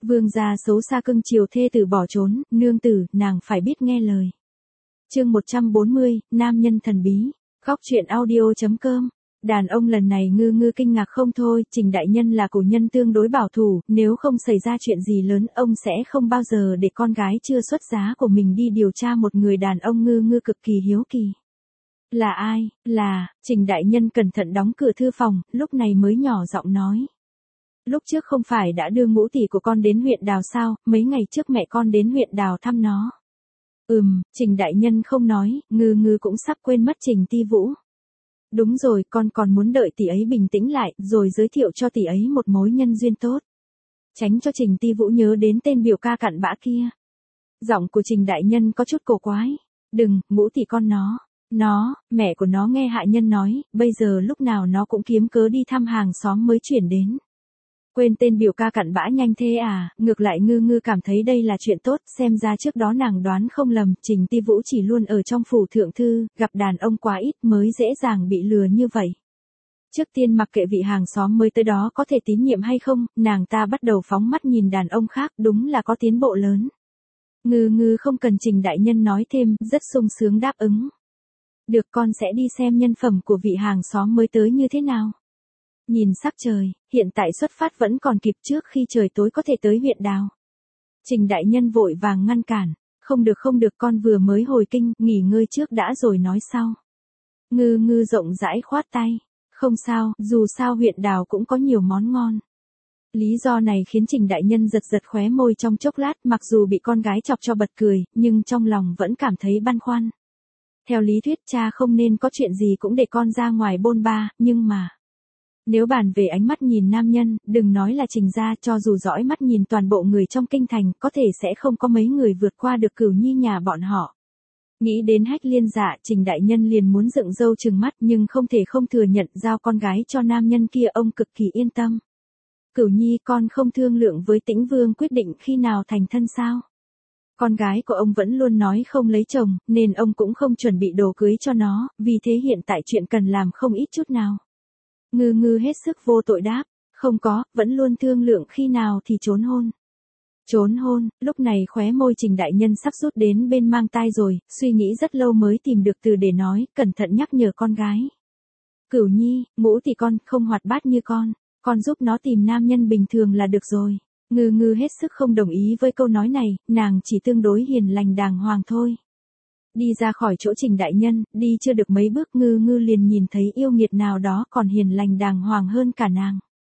Vương gia xấu xa cưng chiều thê tử bỏ trốn, nương tử, nàng phải biết nghe lời. Chương 140, nam nhân thần bí. Góc truyện audio.com. Đàn ông lần này ngư kinh ngạc không thôi, Trình đại nhân là cổ nhân tương đối bảo thủ, nếu không xảy ra chuyện gì lớn, ông sẽ không bao giờ để con gái chưa xuất giá của mình đi điều tra một người đàn ông ngư cực kỳ hiếu kỳ. Là ai? Trình đại nhân cẩn thận đóng cửa thư phòng, lúc này mới nhỏ giọng nói. Lúc trước không phải đã đưa ngũ tỷ của con đến huyện Đào sao, mấy ngày trước mẹ con đến huyện Đào thăm nó. Trình đại nhân không nói, ngư cũng sắp quên mất Trình Ti Vũ. Đúng rồi, con còn muốn đợi tỷ ấy bình tĩnh lại, rồi giới thiệu cho tỷ ấy một mối nhân duyên tốt. Tránh cho Trình Ti Vũ nhớ đến tên biểu ca cặn bã kia. Giọng của Trình đại nhân có chút cổ quái. Đừng, ngũ tỷ con mẹ của nó nghe hạ nhân nói, bây giờ lúc nào nó cũng kiếm cớ đi thăm hàng xóm mới chuyển đến. Quên tên biểu ca cặn bã nhanh thế à, ngược lại ngư cảm thấy đây là chuyện tốt, xem ra trước đó nàng đoán không lầm, Trình Ti Vũ chỉ luôn ở trong phủ thượng thư, gặp đàn ông quá ít mới dễ dàng bị lừa như vậy. Trước tiên mặc kệ vị hàng xóm mới tới đó có thể tín nhiệm hay không, nàng ta bắt đầu phóng mắt nhìn đàn ông khác, đúng là có tiến bộ lớn. Ngư không cần Trình đại nhân nói thêm, rất sung sướng đáp ứng. Được, con sẽ đi xem nhân phẩm của vị hàng xóm mới tới như thế nào. Nhìn sắc trời, hiện tại xuất phát vẫn còn kịp, trước khi trời tối có thể tới huyện Đào. Trình đại nhân vội vàng ngăn cản. Không được, con vừa mới hồi kinh, nghỉ ngơi trước đã rồi nói sau. Ngư rộng rãi khoát tay. Không sao, dù sao huyện Đào cũng có nhiều món ngon. Lý do này khiến Trình đại nhân giật khóe môi trong chốc lát, mặc dù bị con gái chọc cho bật cười, nhưng trong lòng vẫn cảm thấy băn khoăn. Theo lý thuyết cha không nên có chuyện gì cũng để con ra ngoài bôn ba, nhưng mà... Nếu bàn về ánh mắt nhìn nam nhân, đừng nói là Trình gia, cho dù dõi mắt nhìn toàn bộ người trong kinh thành, có thể sẽ không có mấy người vượt qua được Cửu Nhi nhà bọn họ. Nghĩ đến Hách Liên Dạ, Trình đại nhân liền muốn dựng râu trừng mắt, nhưng không thể không thừa nhận giao con gái cho nam nhân kia, ông cực kỳ yên tâm. Cửu Nhi, con không thương lượng với Tĩnh Vương quyết định khi nào thành thân sao? Con gái của ông vẫn luôn nói không lấy chồng, nên ông cũng không chuẩn bị đồ cưới cho nó, vì thế hiện tại chuyện cần làm không ít chút nào. Ngư hết sức vô tội đáp, không có, vẫn luôn thương lượng khi nào thì trốn hôn. Trốn hôn, lúc này khóe môi Trình đại nhân sắp rút đến bên mang tai rồi, suy nghĩ rất lâu mới tìm được từ để nói, cẩn thận nhắc nhở con gái. Cửu Nhi, ngũ thì con không hoạt bát như con giúp nó tìm nam nhân bình thường là được rồi. Ngư hết sức không đồng ý với câu nói này, nàng chỉ tương đối hiền lành đàng hoàng thôi. Đi ra khỏi chỗ Trình đại nhân, đi chưa được mấy bước ngư liền nhìn thấy yêu nghiệt nào đó còn hiền lành đàng hoàng hơn cả nàng.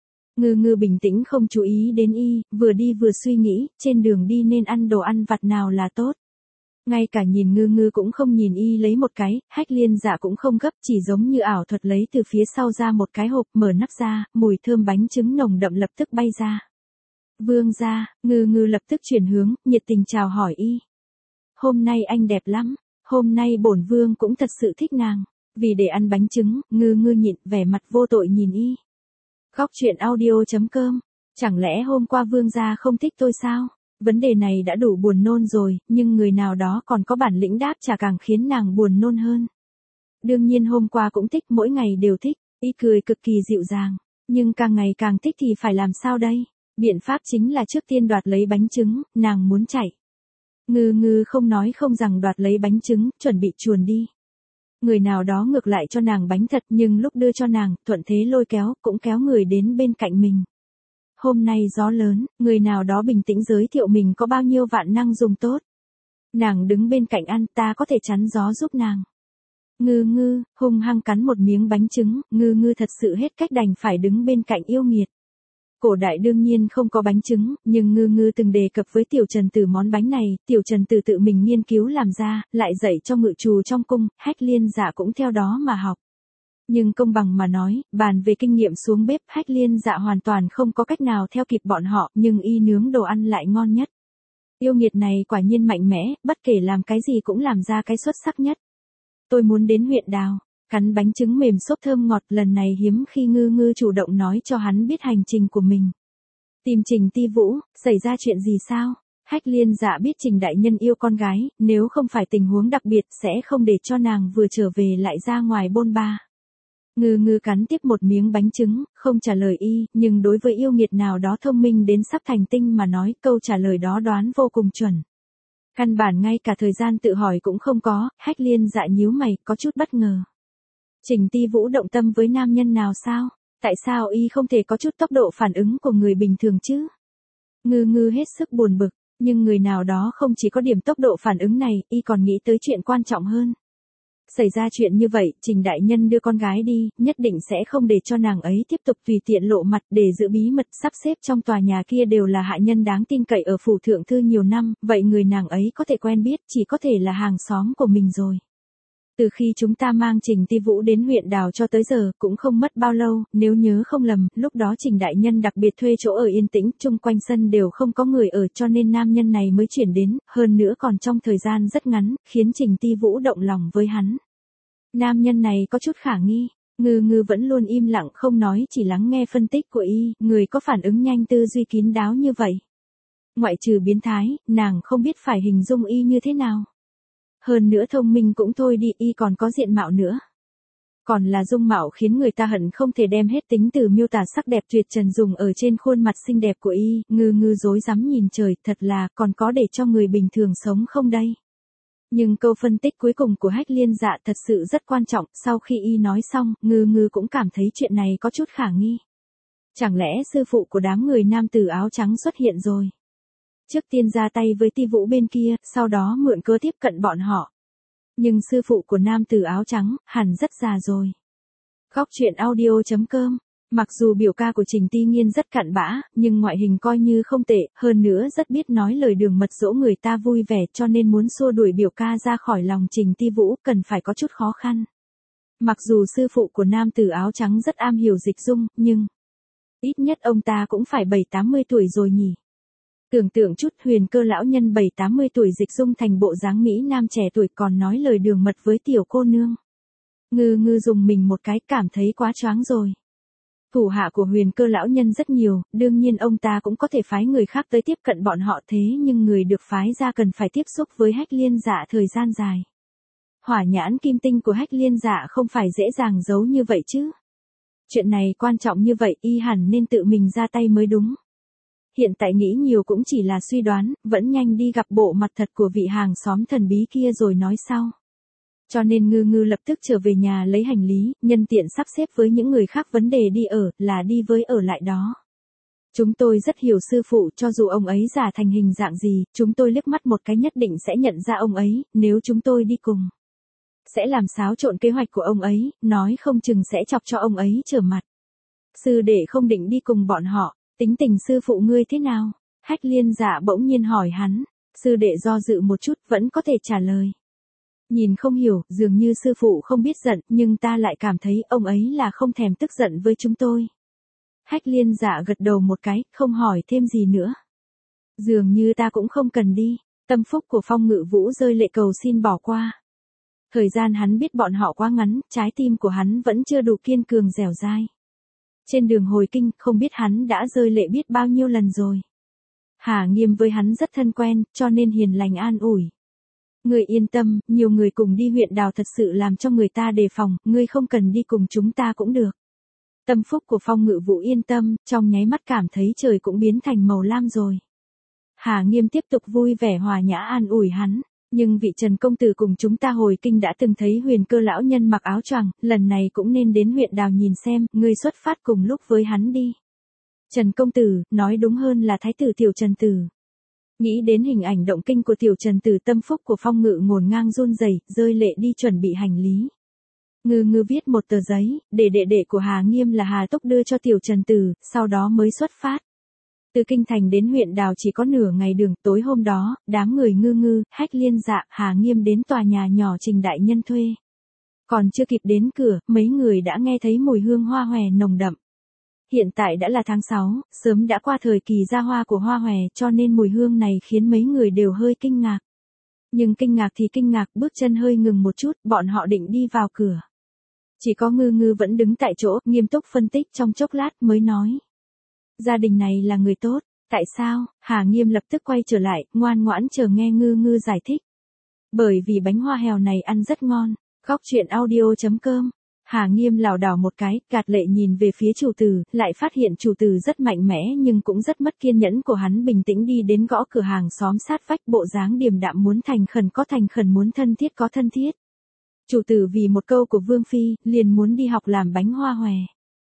Ngư bình tĩnh không chú ý đến y, vừa đi vừa suy nghĩ, trên đường đi nên ăn đồ ăn vặt nào là tốt. Ngay cả nhìn ngư cũng không nhìn y lấy một cái, Hách Liên Dạ cũng không gấp, chỉ giống như ảo thuật lấy từ phía sau ra một cái hộp, mở nắp ra, mùi thơm bánh trứng nồng đậm lập tức bay ra. Vương gia, ngư lập tức chuyển hướng, nhiệt tình chào hỏi y. Hôm nay anh đẹp lắm. Hôm nay bổn vương cũng thật sự thích nàng. Vì để ăn bánh trứng, ngư nhịn, vẻ mặt vô tội nhìn y. Góc truyện audio.com. Chẳng lẽ hôm qua vương gia không thích tôi sao? Vấn đề này đã đủ buồn nôn rồi, nhưng người nào đó còn có bản lĩnh đáp trả càng khiến nàng buồn nôn hơn. Đương nhiên hôm qua cũng thích, mỗi ngày đều thích. Y cười cực kỳ dịu dàng. Nhưng càng ngày càng thích thì phải làm sao đây? Biện pháp chính là trước tiên đoạt lấy bánh trứng, nàng muốn chạy. Ngư không nói không rằng đoạt lấy bánh trứng, chuẩn bị chuồn đi. Người nào đó ngược lại cho nàng bánh thật, nhưng lúc đưa cho nàng, thuận thế lôi kéo, cũng kéo người đến bên cạnh mình. Hôm nay gió lớn, người nào đó bình tĩnh giới thiệu mình có bao nhiêu vạn năng dùng tốt. Nàng đứng bên cạnh ăn, ta có thể chắn gió giúp nàng. Ngư hung hăng cắn một miếng bánh trứng, ngư thật sự hết cách đành phải đứng bên cạnh yêu nghiệt. Cổ đại đương nhiên không có bánh trứng, nhưng ngư từng đề cập với Tiểu Trần Tử món bánh này, Tiểu Trần Tử tự mình nghiên cứu làm ra, lại dạy cho ngự trù trong cung, Hách Liên Dạ cũng theo đó mà học. Nhưng công bằng mà nói, bàn về kinh nghiệm xuống bếp, Hách Liên Dạ hoàn toàn không có cách nào theo kịp bọn họ, nhưng y nướng đồ ăn lại ngon nhất. Yêu nghiệt này quả nhiên mạnh mẽ, bất kể làm cái gì cũng làm ra cái xuất sắc nhất. Tôi muốn đến huyện Đào. Cắn bánh trứng mềm xốp thơm ngọt, lần này hiếm khi ngư chủ động nói cho hắn biết hành trình của mình. Tìm Trình Ti Vũ, xảy ra chuyện gì sao? Hách Liên Dạ biết Trình đại nhân yêu con gái, nếu không phải tình huống đặc biệt sẽ không để cho nàng vừa trở về lại ra ngoài bôn ba. Ngư ngư cắn tiếp một miếng bánh trứng, không trả lời y, nhưng đối với yêu nghiệt nào đó thông minh đến sắp thành tinh mà nói, câu trả lời đó đoán vô cùng chuẩn. Căn bản ngay cả thời gian tự hỏi cũng không có, Hách Liên Dạ nhíu mày, có chút bất ngờ. Trình Ti Vũ động tâm với nam nhân nào sao? Tại sao y không thể có chút tốc độ phản ứng của người bình thường chứ? Ngư ngư hết sức buồn bực, nhưng người nào đó không chỉ có điểm tốc độ phản ứng này, y còn nghĩ tới chuyện quan trọng hơn. Xảy ra chuyện như vậy, Trình đại nhân đưa con gái đi, nhất định sẽ không để cho nàng ấy tiếp tục tùy tiện lộ mặt để giữ bí mật, sắp xếp trong tòa nhà kia đều là hạ nhân đáng tin cậy ở phủ thượng thư nhiều năm, vậy người nàng ấy có thể quen biết, chỉ có thể là hàng xóm của mình rồi. Từ khi chúng ta mang Trình Ti Vũ đến huyện Đào cho tới giờ, cũng không mất bao lâu, nếu nhớ không lầm, lúc đó Trình đại nhân đặc biệt thuê chỗ ở yên tĩnh, chung quanh sân đều không có người ở cho nên nam nhân này mới chuyển đến, hơn nữa còn trong thời gian rất ngắn, khiến Trình Ti Vũ động lòng với hắn. Nam nhân này có chút khả nghi, ngư ngư vẫn luôn im lặng không nói, chỉ lắng nghe phân tích của y, người có phản ứng nhanh tư duy kín đáo như vậy. Ngoại trừ biến thái, nàng không biết phải hình dung y như thế nào. Hơn nữa thông minh cũng thôi đi, y còn có diện mạo nữa. Còn là dung mạo khiến người ta hận không thể đem hết tính từ miêu tả sắc đẹp tuyệt trần dùng ở trên khuôn mặt xinh đẹp của y, ngư ngư rối rắm nhìn trời, thật là còn có để cho người bình thường sống không đây? Nhưng câu phân tích cuối cùng của Hách Liên Dạ thật sự rất quan trọng, sau khi y nói xong, ngư ngư cũng cảm thấy chuyện này có chút khả nghi. Chẳng lẽ sư phụ của đám người nam tử áo trắng xuất hiện rồi? Trước tiên ra tay với Ti Vũ bên kia, sau đó mượn cớ tiếp cận bọn họ. Nhưng sư phụ của nam tử áo trắng, hẳn rất già rồi. Góc truyện audio.com. Mặc dù biểu ca của Trình Ti Nghiên rất cặn bã, nhưng ngoại hình coi như không tệ, hơn nữa rất biết nói lời đường mật dỗ người ta vui vẻ cho nên muốn xua đuổi biểu ca ra khỏi lòng Trình Ti Vũ cần phải có chút khó khăn. Mặc dù sư phụ của nam tử áo trắng rất am hiểu dịch dung, nhưng ít nhất ông ta cũng phải 7-80 tuổi rồi nhỉ. Tưởng tượng chút Huyền Cơ lão nhân 7-80 tuổi dịch dung thành bộ dáng Mỹ nam trẻ tuổi còn nói lời đường mật với tiểu cô nương. Ngư ngư dùng mình một cái cảm thấy quá choáng rồi. Thủ hạ của Huyền Cơ lão nhân rất nhiều, đương nhiên ông ta cũng có thể phái người khác tới tiếp cận bọn họ thế nhưng người được phái ra cần phải tiếp xúc với Hách Liên Dạ thời gian dài. Hỏa nhãn kim tinh của Hách Liên Dạ không phải dễ dàng giấu như vậy chứ. Chuyện này quan trọng như vậy y hẳn nên tự mình ra tay mới đúng. Hiện tại nghĩ nhiều cũng chỉ là suy đoán, vẫn nhanh đi gặp bộ mặt thật của vị hàng xóm thần bí kia rồi nói sau. Cho nên ngư ngư lập tức trở về nhà lấy hành lý, nhân tiện sắp xếp với những người khác vấn đề đi ở, là đi với ở lại đó. Chúng tôi rất hiểu sư phụ, cho dù ông ấy giả thành hình dạng gì, chúng tôi liếc mắt một cái nhất định sẽ nhận ra ông ấy, nếu chúng tôi đi cùng. Sẽ làm xáo trộn kế hoạch của ông ấy, nói không chừng sẽ chọc cho ông ấy trở mặt. Sư đệ không định đi cùng bọn họ, tính tình sư phụ ngươi thế nào? Hách Liên Dạ bỗng nhiên hỏi hắn, sư đệ do dự một chút vẫn có thể trả lời. Nhìn không hiểu, dường như sư phụ không biết giận, nhưng ta lại cảm thấy ông ấy là không thèm tức giận với chúng tôi. Hách Liên Dạ gật đầu một cái, không hỏi thêm gì nữa. Dường như ta cũng không cần đi, tâm phúc của Phong Ngự Vũ rơi lệ cầu xin bỏ qua. Thời gian hắn biết bọn họ quá ngắn, trái tim của hắn vẫn chưa đủ kiên cường dẻo dai. Trên đường hồi kinh, không biết hắn đã rơi lệ biết bao nhiêu lần rồi. Hà Nghiêm với hắn rất thân quen, cho nên hiền lành an ủi. Ngươi yên tâm, nhiều người cùng đi huyện Đào thật sự làm cho người ta đề phòng, ngươi không cần đi cùng chúng ta cũng được. Tâm phúc của Phong Ngự Vũ yên tâm, trong nháy mắt cảm thấy trời cũng biến thành màu lam rồi. Hà Nghiêm tiếp tục vui vẻ hòa nhã an ủi hắn. Nhưng vị Trần công tử cùng chúng ta hồi kinh đã từng thấy Huyền Cơ lão nhân mặc áo choàng, lần này cũng nên đến huyện Đào nhìn xem, ngươi xuất phát cùng lúc với hắn đi. Trần công tử, nói đúng hơn là thái tử tiểu Trần tử. Nghĩ đến hình ảnh động kinh của tiểu Trần tử, tâm phúc của Phong Ngự ngổn ngang run rẩy, rơi lệ đi chuẩn bị hành lý. Ngư ngư viết một tờ giấy, để đệ đệ của Hà Nghiêm là Hà Túc đưa cho tiểu Trần tử, sau đó mới xuất phát. Từ kinh thành đến huyện Đào chỉ có nửa ngày đường, tối hôm đó, đám người ngư ngư, Hách Liên Dạ, Hà Nghiêm đến tòa nhà nhỏ Trình đại nhân thuê. Còn chưa kịp đến cửa, mấy người đã nghe thấy mùi hương hoa hòe nồng đậm. Hiện tại đã là tháng 6, sớm đã qua thời kỳ ra hoa của hoa hòe cho nên mùi hương này khiến mấy người đều hơi kinh ngạc. Nhưng kinh ngạc thì kinh ngạc, bước chân hơi ngừng một chút, bọn họ định đi vào cửa. Chỉ có ngư ngư vẫn đứng tại chỗ, nghiêm túc phân tích trong chốc lát mới nói. Gia đình này là người tốt, tại sao? Hà Nghiêm lập tức quay trở lại, ngoan ngoãn chờ nghe ngư ngư giải thích. Bởi vì bánh hoa hèo này ăn rất ngon. Góc truyện audio.com Hà Nghiêm lảo đảo một cái, gạt lệ nhìn về phía chủ tử, lại phát hiện chủ tử rất mạnh mẽ nhưng cũng rất mất kiên nhẫn của hắn, bình tĩnh đi đến gõ cửa hàng xóm sát vách, bộ dáng điềm đạm, muốn thành khẩn có thành khẩn, muốn thân thiết có thân thiết. Chủ tử vì một câu của Vương Phi, liền muốn đi học làm bánh hoa hòe.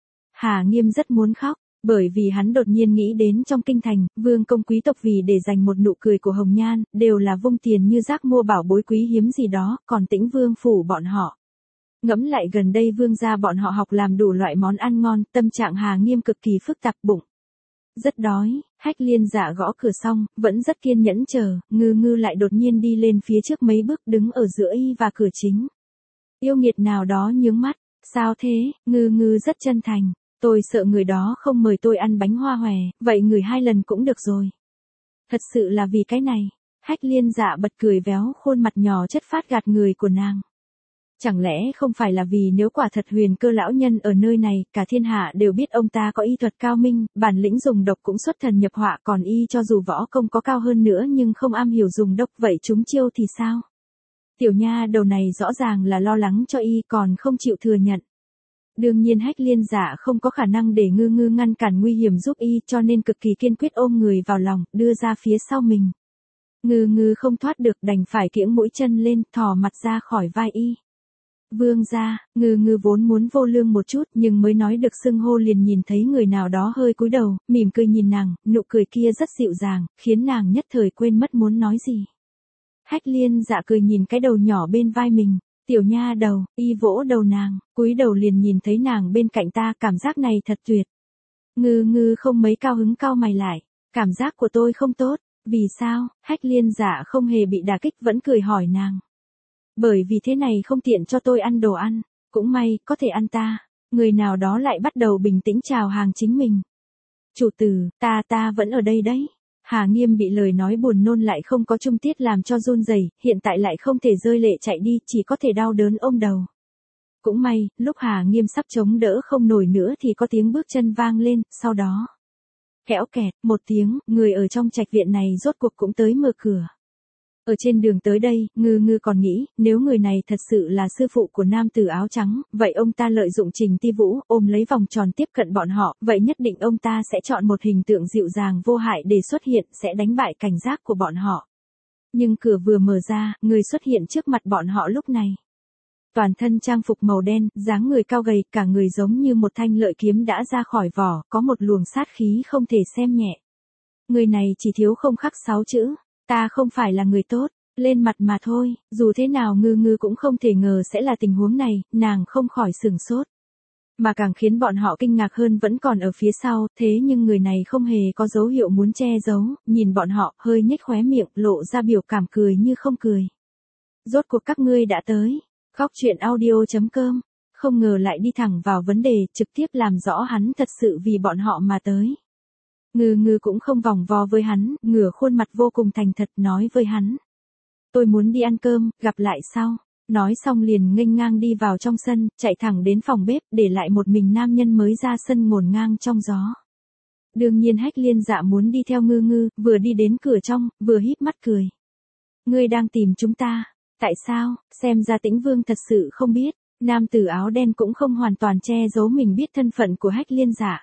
Hà Nghiêm rất muốn khóc, bởi vì hắn đột nhiên nghĩ đến trong kinh thành, vương công quý tộc vì để dành một nụ cười của hồng nhan, đều là vung tiền như rác mua bảo bối quý hiếm gì đó, còn Tĩnh Vương phủ bọn họ. Ngẫm lại gần đây vương gia bọn họ học làm đủ loại món ăn ngon, tâm trạng Hà Nghiêm cực kỳ phức tạp, bụng rất đói. Hách Liên Dạ gõ cửa xong, vẫn rất kiên nhẫn chờ, Ngư Ngư lại đột nhiên đi lên phía trước mấy bước, đứng ở giữa y và cửa chính. Yêu nghiệt nào đó nhướng mắt, sao thế? Ngư Ngư rất chân thành, tôi sợ người đó không mời tôi ăn bánh hoa hòe, vậy ngửi 2 lần cũng được rồi. Thật sự là vì cái này. Hách Liên Dạ bật cười véo khuôn mặt nhỏ chất phác gạt người của nàng. Chẳng lẽ không phải là vì nếu quả thật Huyền Cơ lão nhân ở nơi này, cả thiên hạ đều biết ông ta có y thuật cao minh, bản lĩnh dùng độc cũng xuất thần nhập họa, còn y cho dù võ công có cao hơn nữa nhưng không am hiểu dùng độc, vậy chúng chiêu thì sao? Tiểu nha đầu này rõ ràng là lo lắng cho y còn không chịu thừa nhận. Đương nhiên Hách Liên Dạ không có khả năng để Ngư Ngư ngăn cản nguy hiểm giúp y, cho nên cực kỳ kiên quyết ôm người vào lòng, đưa ra phía sau mình. Ngư Ngư không thoát được, đành phải kiễng mũi chân lên, thò mặt ra khỏi vai y. Vương gia. Ngư Ngư vốn muốn vô lương một chút, nhưng mới nói được xưng hô liền nhìn thấy người nào đó hơi cúi đầu, mỉm cười nhìn nàng, nụ cười kia rất dịu dàng, khiến nàng nhất thời quên mất muốn nói gì. Hách Liên Dạ cười nhìn cái đầu nhỏ bên vai mình, tiểu nha đầu, y vỗ đầu nàng, cúi đầu liền nhìn thấy nàng bên cạnh ta, cảm giác này thật tuyệt. Ngư Ngư không mấy cao hứng, cau mày lại, cảm giác của tôi không tốt, vì sao? Hách Liên Dạ không hề bị đả kích, vẫn cười hỏi nàng. Bởi vì thế này không tiện cho tôi ăn đồ ăn, cũng may, có thể ăn ta. Người nào đó lại bắt đầu bình tĩnh chào hàng chính mình. Chủ tử, ta vẫn ở đây đấy. Hà Nghiêm bị lời nói buồn nôn lại không có trung tiết làm cho run rẩy, hiện tại lại không thể rơi lệ chạy đi, chỉ có thể đau đớn ôm đầu. Cũng may, lúc Hà Nghiêm sắp chống đỡ không nổi nữa thì có tiếng bước chân vang lên, sau đó. Kẽo kẹt, một tiếng, người ở trong trạch viện này rốt cuộc cũng tới mở cửa. Ở trên đường tới đây, Ngư Ngư còn nghĩ, nếu người này thật sự là sư phụ của nam tử áo trắng, vậy ông ta lợi dụng Trình Ti Vũ, ôm lấy vòng tròn tiếp cận bọn họ, vậy nhất định ông ta sẽ chọn một hình tượng dịu dàng vô hại để xuất hiện, sẽ đánh bại cảnh giác của bọn họ. Nhưng cửa vừa mở ra, người xuất hiện trước mặt bọn họ lúc này. Toàn thân trang phục màu đen, dáng người cao gầy, cả người giống như một thanh lợi kiếm đã ra khỏi vỏ, có một luồng sát khí không thể xem nhẹ. Người này chỉ thiếu không khắc 6 chữ. Ta không phải là người tốt, lên mặt mà thôi, dù thế nào Ngư Ngư cũng không thể ngờ sẽ là tình huống này, nàng không khỏi sửng sốt. Mà càng khiến bọn họ kinh ngạc hơn vẫn còn ở phía sau, thế nhưng người này không hề có dấu hiệu muốn che giấu, nhìn bọn họ, hơi nhếch khóe miệng, lộ ra biểu cảm cười như không cười. Rốt cuộc các ngươi đã tới. Khóc chuyện audio.com, không ngờ lại đi thẳng vào vấn đề, trực tiếp làm rõ hắn thật sự vì bọn họ mà tới. Ngư Ngư cũng không vòng vo với hắn, ngửa khuôn mặt vô cùng thành thật nói với hắn. Tôi muốn đi ăn cơm, gặp lại sau. Nói xong liền nghênh ngang đi vào trong sân, chạy thẳng đến phòng bếp, để lại một mình nam nhân mới ra sân ngổn ngang trong gió. Đương nhiên Hách Liên Dạ muốn đi theo Ngư Ngư, vừa đi đến cửa trong, vừa híp mắt cười. Ngươi đang tìm chúng ta. Tại sao? Xem ra Tĩnh Vương thật sự không biết. Nam tử áo đen cũng không hoàn toàn che giấu mình biết thân phận của Hách Liên Dạ.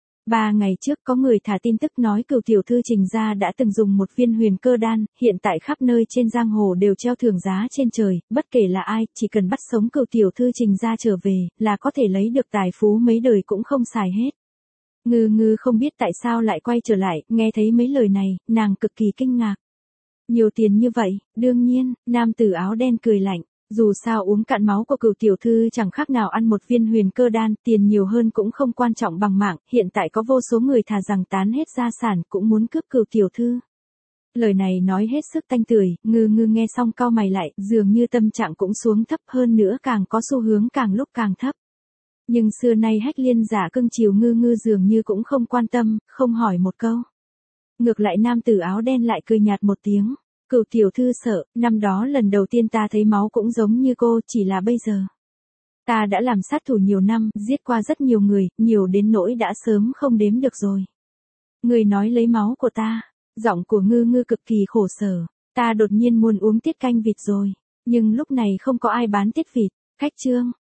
3 ngày trước có người thả tin tức nói cửu tiểu thư Trình gia đã từng dùng một viên huyền cơ đan, hiện tại khắp nơi trên giang hồ đều treo thưởng giá trên trời, bất kể là ai, chỉ cần bắt sống cửu tiểu thư Trình gia trở về, là có thể lấy được tài phú mấy đời cũng không xài hết. Ngư Ngư không biết tại sao lại quay trở lại, nghe thấy mấy lời này, nàng cực kỳ kinh ngạc. Nhiều tiền như vậy, đương nhiên, nam tử áo đen cười lạnh. Dù sao uống cạn máu của cửu tiểu thư chẳng khác nào ăn một viên huyền cơ đan, tiền nhiều hơn cũng không quan trọng bằng mạng, hiện tại có vô số người thà rằng tán hết gia sản cũng muốn cướp cửu tiểu thư. Lời này nói hết sức tanh tưởi, Ngư Ngư nghe xong cau mày lại, dường như tâm trạng cũng xuống thấp hơn nữa, càng có xu hướng càng lúc càng thấp. Nhưng xưa nay Hách Liên Dạ cưng chiều Ngư Ngư dường như cũng không quan tâm, không hỏi một câu. Ngược lại nam tử áo đen lại cười nhạt một tiếng. Cửu tiểu thư sợ, năm đó lần đầu tiên ta thấy máu cũng giống như cô, chỉ là bây giờ. Ta đã làm sát thủ nhiều năm, giết qua rất nhiều người, nhiều đến nỗi đã sớm không đếm được rồi. Người nói lấy máu của ta, giọng của Ngư Ngư cực kỳ khổ sở, ta đột nhiên muốn uống tiết canh vịt rồi, nhưng lúc này không có ai bán tiết vịt, khách trương,